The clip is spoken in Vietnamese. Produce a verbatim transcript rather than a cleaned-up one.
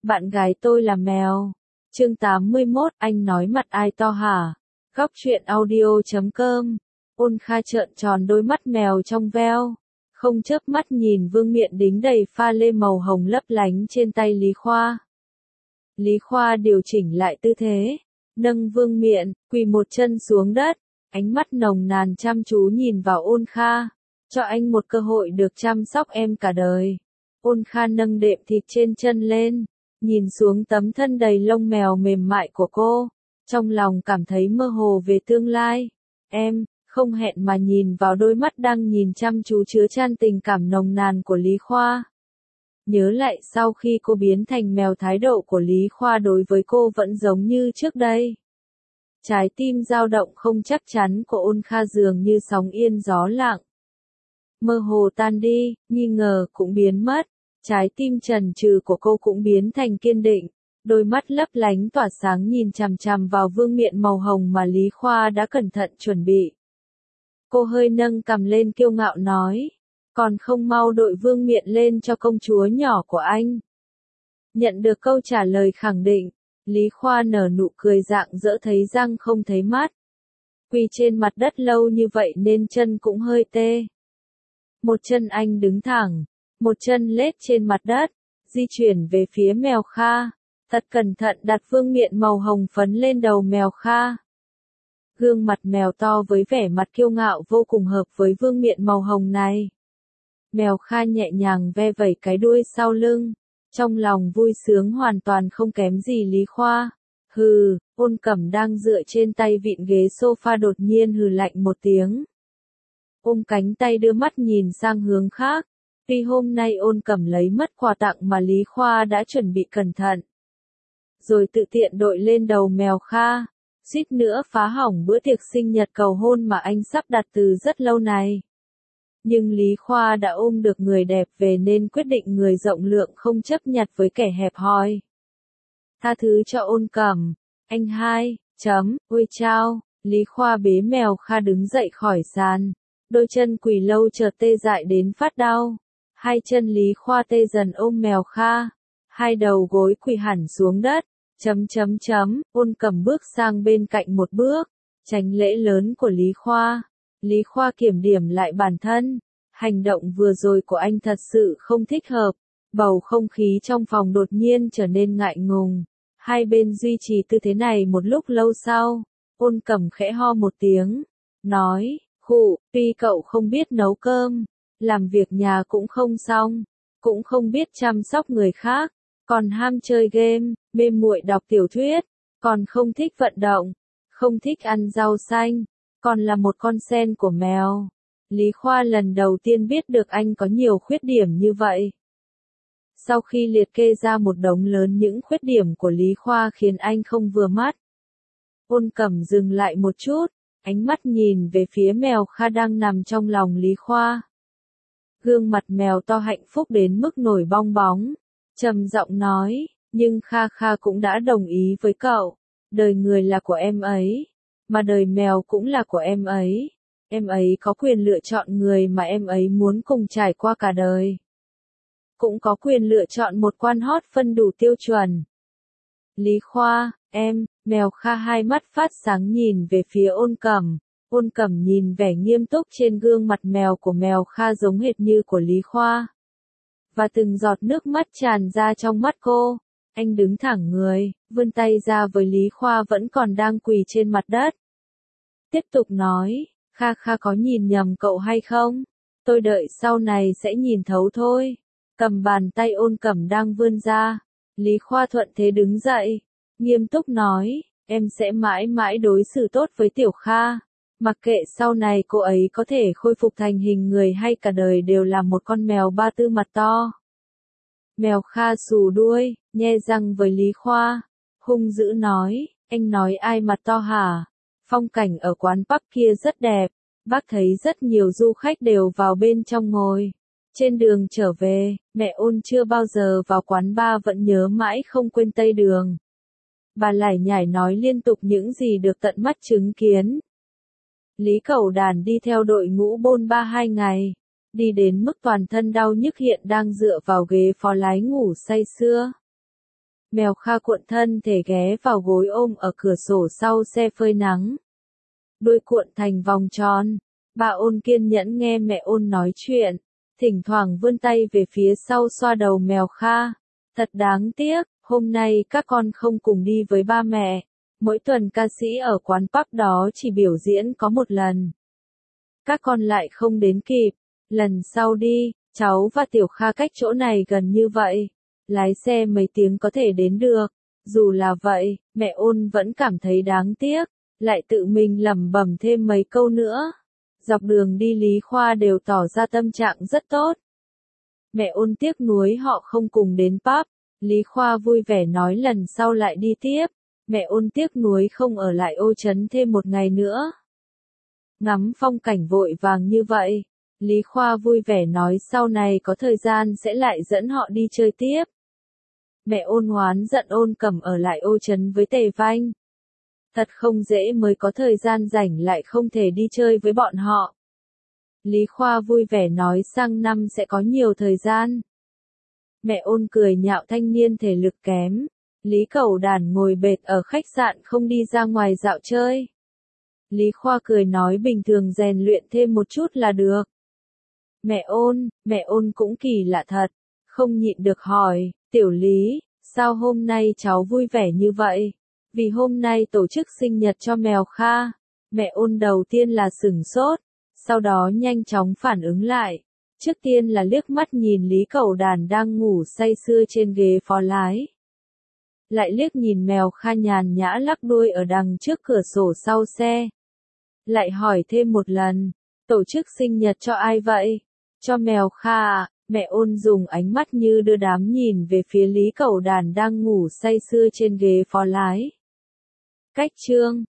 Bạn gái tôi là mèo. Chương tám mươi mốt, anh nói mặt ai to hả? Góc truyện audio chấm com. Ôn Kha trợn tròn đôi mắt mèo trong veo, không chớp mắt nhìn vương miện đính đầy pha lê màu hồng lấp lánh trên tay Lý Khoa. Lý Khoa điều chỉnh lại tư thế, nâng vương miện, quỳ một chân xuống đất, ánh mắt nồng nàn chăm chú nhìn vào Ôn Kha. Cho anh một cơ hội được chăm sóc em cả đời. Ôn Kha nâng đệm thịt trên chân lên, nhìn xuống tấm thân đầy lông mèo mềm mại của cô, trong lòng cảm thấy mơ hồ về tương lai. Em, không hẹn mà nhìn vào đôi mắt đang nhìn chăm chú chứa chan tình cảm nồng nàn của Lý Khoa. Nhớ lại sau khi cô biến thành mèo, thái độ của Lý Khoa đối với cô vẫn giống như trước đây. Trái tim dao động không chắc chắn của Ôn Kha dường như sóng yên gió lặng. Mơ hồ tan đi, nghi ngờ cũng biến mất, trái tim chần chừ của cô cũng biến thành kiên định, đôi mắt lấp lánh tỏa sáng nhìn chằm chằm vào vương miện màu hồng mà Lý Khoa đã cẩn thận chuẩn bị. Cô hơi nâng cằm lên kiêu ngạo nói, còn không mau đội vương miện lên cho công chúa nhỏ của anh. Nhận được câu trả lời khẳng định, Lý Khoa nở nụ cười rạng rỡ thấy răng không thấy mắt. Quỳ trên mặt đất lâu như vậy nên chân cũng hơi tê. Một chân anh đứng thẳng, một chân lết trên mặt đất, di chuyển về phía mèo Kha, thật cẩn thận đặt vương miện màu hồng phấn lên đầu mèo Kha. Gương mặt mèo to với vẻ mặt kiêu ngạo vô cùng hợp với vương miện màu hồng này. Mèo Kha nhẹ nhàng ve vẩy cái đuôi sau lưng, trong lòng vui sướng hoàn toàn không kém gì Lý Khoa. Hừ, Ôn Cẩm đang dựa trên tay vịn ghế sofa đột nhiên hừ lạnh một tiếng. Ôm cánh tay đưa mắt nhìn sang hướng khác. Tuy hôm nay Ôn Cẩm lấy mất quà tặng mà Lý Khoa đã chuẩn bị cẩn thận, rồi tự tiện đội lên đầu mèo Kha, suýt nữa phá hỏng bữa tiệc sinh nhật cầu hôn mà anh sắp đặt từ rất lâu này. Nhưng Lý Khoa đã ôm được người đẹp về nên quyết định người rộng lượng không chấp nhặt với kẻ hẹp hòi. Tha thứ cho Ôn Cẩm, anh hai, chấm, ôi chao, Lý Khoa bế mèo Kha đứng dậy khỏi sàn, đôi chân quỳ lâu chợt tê dại đến phát đau. Hai chân Lý Khoa tê dần ôm mèo Kha, hai đầu gối quỳ hẳn xuống đất, chấm chấm chấm, Ôn Cẩm bước sang bên cạnh một bước, tránh lễ lớn của Lý Khoa. Lý Khoa kiểm điểm lại bản thân, hành động vừa rồi của anh thật sự không thích hợp, bầu không khí trong phòng đột nhiên trở nên ngại ngùng. Hai bên duy trì tư thế này một lúc lâu sau, Ôn Cẩm khẽ ho một tiếng, nói, khụ, tuy cậu không biết nấu cơm, làm việc nhà cũng không xong, cũng không biết chăm sóc người khác, còn ham chơi game, mê muội đọc tiểu thuyết, còn không thích vận động, không thích ăn rau xanh, còn là một con sen của mèo. Lý Khoa lần đầu tiên biết được anh có nhiều khuyết điểm như vậy. Sau khi liệt kê ra một đống lớn những khuyết điểm của Lý Khoa khiến anh không vừa mắt, Ôn Cẩm dừng lại một chút, ánh mắt nhìn về phía mèo Kha đang nằm trong lòng Lý Khoa. Gương mặt mèo to hạnh phúc đến mức nổi bong bóng, trầm giọng nói, nhưng Kha Kha cũng đã đồng ý với cậu, đời người là của em ấy, mà đời mèo cũng là của em ấy, em ấy có quyền lựa chọn người mà em ấy muốn cùng trải qua cả đời. Cũng có quyền lựa chọn một quan hót phân đủ tiêu chuẩn. Lý Khoa, em, mèo Kha hai mắt phát sáng nhìn về phía Ôn Cẩm. Ôn Cẩm nhìn vẻ nghiêm túc trên gương mặt mèo của mèo Kha giống hệt như của Lý Khoa. Và từng giọt nước mắt tràn ra trong mắt cô. Anh đứng thẳng người, vươn tay ra với Lý Khoa vẫn còn đang quỳ trên mặt đất. Tiếp tục nói, Kha Kha có nhìn nhầm cậu hay không? Tôi đợi sau này sẽ nhìn thấu thôi. Cầm bàn tay Ôn Cẩm đang vươn ra. Lý Khoa thuận thế đứng dậy, nghiêm túc nói, em sẽ mãi mãi đối xử tốt với Tiểu Kha. Mặc kệ sau này cô ấy có thể khôi phục thành hình người hay cả đời đều là một con mèo ba tư mặt to. Mèo Kha xù đuôi, nhe răng với Lý Khoa, hung dữ nói, anh nói ai mặt to hả? Phong cảnh ở quán Park kia rất đẹp, bác thấy rất nhiều du khách đều vào bên trong ngồi. Trên đường trở về, mẹ Ôn chưa bao giờ vào quán bar vẫn nhớ mãi không quên Tây Đường. Bà lải nhải nói liên tục những gì được tận mắt chứng kiến. Lý Cẩu Đàn đi theo đội ngũ bôn ba hai ngày, đi đến mức toàn thân đau nhức hiện đang dựa vào ghế phó lái ngủ say sưa. Mèo Kha cuộn thân thể ghé vào gối ôm ở cửa sổ sau xe phơi nắng. Đuôi cuộn thành vòng tròn. Bà Ôn kiên nhẫn nghe mẹ Ôn nói chuyện, thỉnh thoảng vươn tay về phía sau xoa đầu mèo Kha. Thật đáng tiếc, hôm nay các con không cùng đi với ba mẹ. Mỗi tuần ca sĩ ở quán pub đó chỉ biểu diễn có một lần. Các con lại không đến kịp. Lần sau đi, cháu và Tiểu Kha cách chỗ này gần như vậy. Lái xe mấy tiếng có thể đến được. Dù là vậy, mẹ Ôn vẫn cảm thấy đáng tiếc, lại tự mình lẩm bẩm thêm mấy câu nữa. Dọc đường đi Lý Khoa đều tỏ ra tâm trạng rất tốt. Mẹ Ôn tiếc nuối họ không cùng đến pub. Lý Khoa vui vẻ nói lần sau lại đi tiếp. Mẹ Ôn tiếc nuối không ở lại Ô Trấn thêm một ngày nữa. Ngắm phong cảnh vội vàng như vậy. Lý Khoa vui vẻ nói sau này có thời gian sẽ lại dẫn họ đi chơi tiếp. Mẹ Ôn oán giận Ôn Cẩm ở lại Ô Trấn với Tề Vanh. Thật không dễ mới có thời gian rảnh lại không thể đi chơi với bọn họ. Lý Khoa vui vẻ nói sang năm sẽ có nhiều thời gian. Mẹ Ôn cười nhạo thanh niên thể lực kém. Lý Cẩu Đản ngồi bệt ở khách sạn không đi ra ngoài dạo chơi. Lý Khoa cười nói bình thường rèn luyện thêm một chút là được. Mẹ Ôn, mẹ Ôn cũng kỳ lạ thật. Không nhịn được hỏi, Tiểu Lý, sao hôm nay cháu vui vẻ như vậy? Vì hôm nay tổ chức sinh nhật cho mèo Kha. Mẹ Ôn đầu tiên là sửng sốt, sau đó nhanh chóng phản ứng lại. Trước tiên là liếc mắt nhìn Lý Cẩu Đản đang ngủ say sưa trên ghế phó lái. Lại liếc nhìn mèo Kha nhàn nhã lắc đuôi ở đằng trước cửa sổ sau xe. Lại hỏi thêm một lần, tổ chức sinh nhật cho ai vậy? Cho mèo Kha à? Mẹ Ôn dùng ánh mắt như đưa đám nhìn về phía Lý Cẩu Đản đang ngủ say sưa trên ghế phó lái. Cách chương